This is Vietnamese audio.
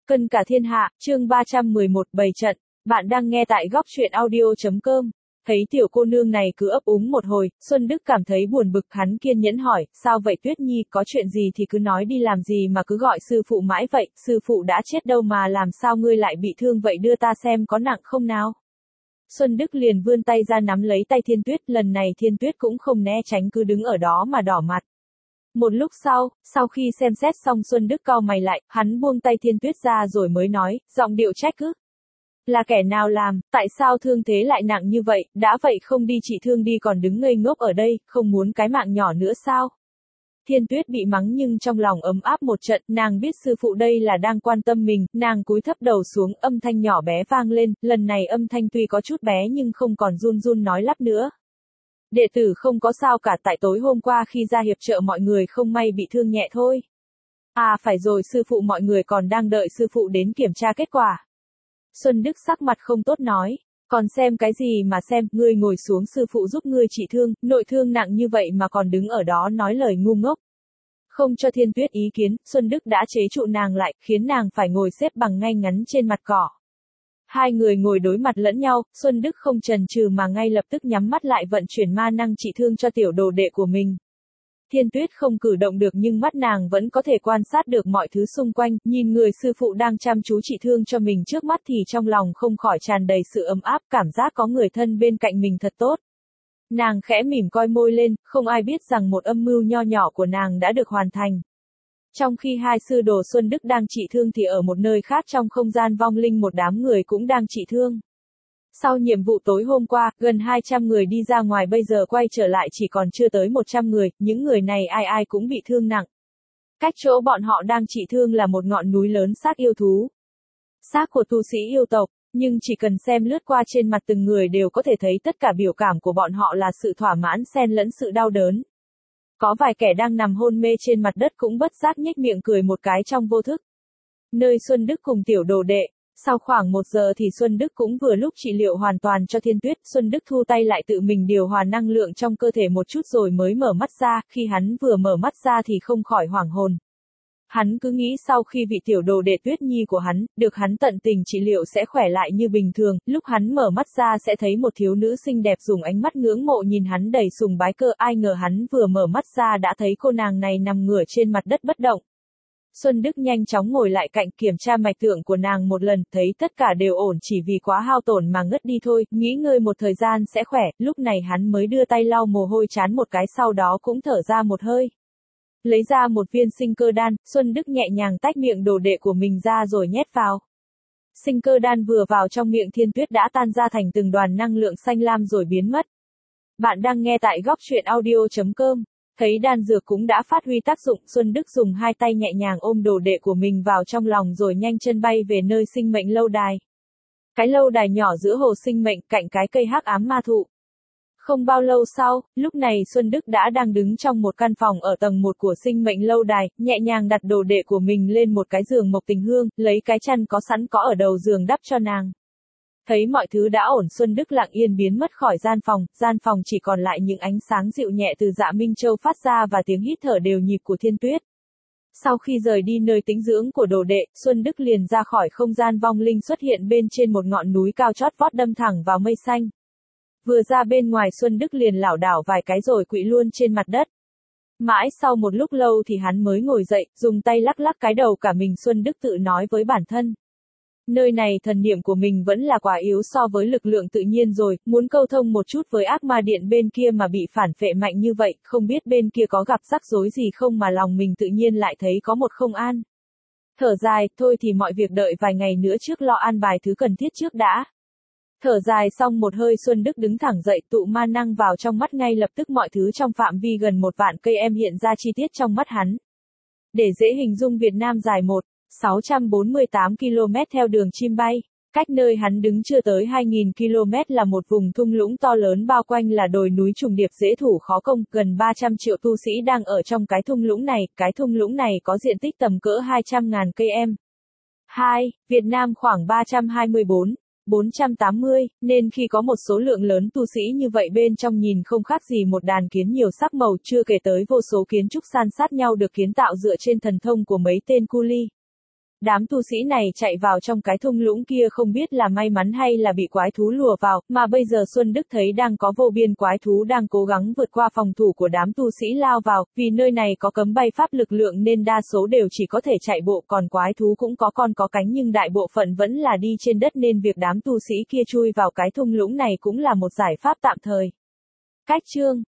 Cân cả thiên hạ, chương 311 bày trận, bạn đang nghe tại góc truyện audio.com. Thấy tiểu cô nương này cứ ấp úng một hồi, Xuân Đức cảm thấy buồn bực, hắn kiên nhẫn hỏi, sao vậy Tuyết Nhi, có chuyện gì thì cứ nói đi, làm gì mà cứ gọi sư phụ mãi vậy, sư phụ đã chết đâu mà làm sao ngươi lại bị thương vậy, đưa ta xem có nặng không nào. Xuân Đức liền vươn tay ra nắm lấy tay Thiên Tuyết, lần này Thiên Tuyết cũng không né tránh, cứ đứng ở đó mà đỏ mặt. Một lúc sau khi xem xét xong Xuân Đức cau mày lại, hắn buông tay Thiên Tuyết ra rồi mới nói, giọng điệu trách cứ. Là kẻ nào làm, tại sao thương thế lại nặng như vậy, đã vậy không đi trị thương đi còn đứng ngây ngốc ở đây, không muốn cái mạng nhỏ nữa sao? Thiên Tuyết bị mắng nhưng trong lòng ấm áp một trận, nàng biết sư phụ đây là đang quan tâm mình, nàng cúi thấp đầu xuống, âm thanh nhỏ bé vang lên, lần này âm thanh tuy có chút bé nhưng không còn run run nói lắp nữa. Đệ tử không có sao cả, tại tối hôm qua khi ra hiệp trợ mọi người không may bị thương nhẹ thôi. À phải rồi, sư phụ mọi người còn đang đợi sư phụ đến kiểm tra kết quả. Xuân Đức sắc mặt không tốt nói, còn xem cái gì mà xem, ngươi ngồi xuống sư phụ giúp ngươi trị thương, nội thương nặng như vậy mà còn đứng ở đó nói lời ngu ngốc. Không cho Thiên Tuyết ý kiến, Xuân Đức đã chế trụ nàng lại, khiến nàng phải ngồi xếp bằng ngay ngắn trên mặt cỏ. Hai người ngồi đối mặt lẫn nhau, Xuân Đức không chần chừ mà ngay lập tức nhắm mắt lại vận chuyển ma năng trị thương cho tiểu đồ đệ của mình. Thiên Tuyết không cử động được nhưng mắt nàng vẫn có thể quan sát được mọi thứ xung quanh, nhìn người sư phụ đang chăm chú trị thương cho mình trước mắt thì trong lòng không khỏi tràn đầy sự ấm áp, cảm giác có người thân bên cạnh mình thật tốt. Nàng khẽ mỉm coi môi lên, không ai biết rằng một âm mưu nho nhỏ của nàng đã được hoàn thành. Trong khi hai sư đồ Xuân Đức đang trị thương thì ở một nơi khác trong không gian vong linh một đám người cũng đang trị thương. Sau nhiệm vụ tối hôm qua, gần 200 người đi ra ngoài bây giờ quay trở lại chỉ còn chưa tới 100 người, những người này ai ai cũng bị thương nặng. Cách chỗ bọn họ đang trị thương là một ngọn núi lớn xác yêu thú. Xác của tu sĩ yêu tộc, nhưng chỉ cần xem lướt qua trên mặt từng người đều có thể thấy tất cả biểu cảm của bọn họ là sự thỏa mãn xen lẫn sự đau đớn. Có vài kẻ đang nằm hôn mê trên mặt đất cũng bất giác nhếch miệng cười một cái trong vô thức. Nơi Xuân Đức cùng tiểu đồ đệ, sau khoảng 1 giờ thì Xuân Đức cũng vừa lúc trị liệu hoàn toàn cho Thiên Tuyết, Xuân Đức thu tay lại tự mình điều hòa năng lượng trong cơ thể một chút rồi mới mở mắt ra, khi hắn vừa mở mắt ra thì không khỏi hoảng hồn. Hắn cứ nghĩ sau khi vị tiểu đồ đệ Tuyết Nhi của hắn, được hắn tận tình trị liệu sẽ khỏe lại như bình thường, lúc hắn mở mắt ra sẽ thấy một thiếu nữ xinh đẹp dùng ánh mắt ngưỡng mộ nhìn hắn đầy sùng bái cơ, ai ngờ hắn vừa mở mắt ra đã thấy cô nàng này nằm ngửa trên mặt đất bất động. Xuân Đức nhanh chóng ngồi lại cạnh kiểm tra mạch tượng của nàng một lần, thấy tất cả đều ổn chỉ vì quá hao tổn mà ngất đi thôi, nghĩ ngơi một thời gian sẽ khỏe, lúc này hắn mới đưa tay lau mồ hôi trán một cái sau đó cũng thở ra một hơi. Lấy ra một viên sinh cơ đan, Xuân Đức nhẹ nhàng tách miệng đồ đệ của mình ra rồi nhét vào. Sinh cơ đan vừa vào trong miệng Thiên Tuyết đã tan ra thành từng đoàn năng lượng xanh lam rồi biến mất. Bạn đang nghe tại góc truyện audio.com. Thấy đan dược cũng đã phát huy tác dụng, Xuân Đức dùng hai tay nhẹ nhàng ôm đồ đệ của mình vào trong lòng rồi nhanh chân bay về nơi sinh mệnh lâu đài. Cái lâu đài nhỏ giữa hồ sinh mệnh cạnh cái cây hắc ám ma thụ. Không bao lâu sau, lúc này Xuân Đức đã đang đứng trong một căn phòng ở tầng 1 của sinh mệnh lâu đài, nhẹ nhàng đặt đồ đệ của mình lên một cái giường mộc tình hương, lấy cái chăn có sẵn có ở đầu giường đắp cho nàng. Thấy mọi thứ đã ổn, Xuân Đức lặng yên biến mất khỏi gian phòng chỉ còn lại những ánh sáng dịu nhẹ từ Dạ Minh Châu phát ra và tiếng hít thở đều nhịp của Thiên Tuyết. Sau khi rời đi nơi tĩnh dưỡng của đồ đệ, Xuân Đức liền ra khỏi không gian vong linh xuất hiện bên trên một ngọn núi cao chót vót đâm thẳng vào mây xanh. Vừa ra bên ngoài Xuân Đức liền lảo đảo vài cái rồi quỵ luôn trên mặt đất. Mãi sau một lúc lâu thì hắn mới ngồi dậy, dùng tay lắc lắc cái đầu cả mình. Xuân Đức tự nói với bản thân. Nơi này thần niệm của mình vẫn là quá yếu so với lực lượng tự nhiên rồi, muốn câu thông một chút với ác ma điện bên kia mà bị phản phệ mạnh như vậy, không biết bên kia có gặp rắc rối gì không mà lòng mình tự nhiên lại thấy có một không an. Thở dài, thôi thì mọi việc đợi vài ngày nữa trước lo an bài thứ cần thiết trước đã. Thở dài xong một hơi Xuân Đức đứng thẳng dậy tụ ma năng vào trong mắt, ngay lập tức mọi thứ trong phạm vi gần 1 vạn cây em hiện ra chi tiết trong mắt hắn. Để dễ hình dung, Việt Nam dài 648 km theo đường chim bay. Cách nơi hắn đứng chưa tới 2.000 km là một vùng thung lũng to lớn bao quanh là đồi núi trùng điệp dễ thủ khó công, gần 300 triệu tu sĩ đang ở trong cái thung lũng này có diện tích tầm cỡ 200.000 cây em. 2. Việt Nam khoảng 480, nên khi có một số lượng lớn tu sĩ như vậy bên trong nhìn không khác gì một đàn kiến nhiều sắc màu, chưa kể tới vô số kiến trúc san sát nhau được kiến tạo dựa trên thần thông của mấy tên cu li. Đám tu sĩ này chạy vào trong cái thung lũng kia không biết là may mắn hay là bị quái thú lùa vào, mà bây giờ Xuân Đức thấy đang có vô biên quái thú đang cố gắng vượt qua phòng thủ của đám tu sĩ lao vào, vì nơi này có cấm bay pháp lực lượng nên đa số đều chỉ có thể chạy bộ, còn quái thú cũng có con có cánh nhưng đại bộ phận vẫn là đi trên đất nên việc đám tu sĩ kia chui vào cái thung lũng này cũng là một giải pháp tạm thời. Cách chương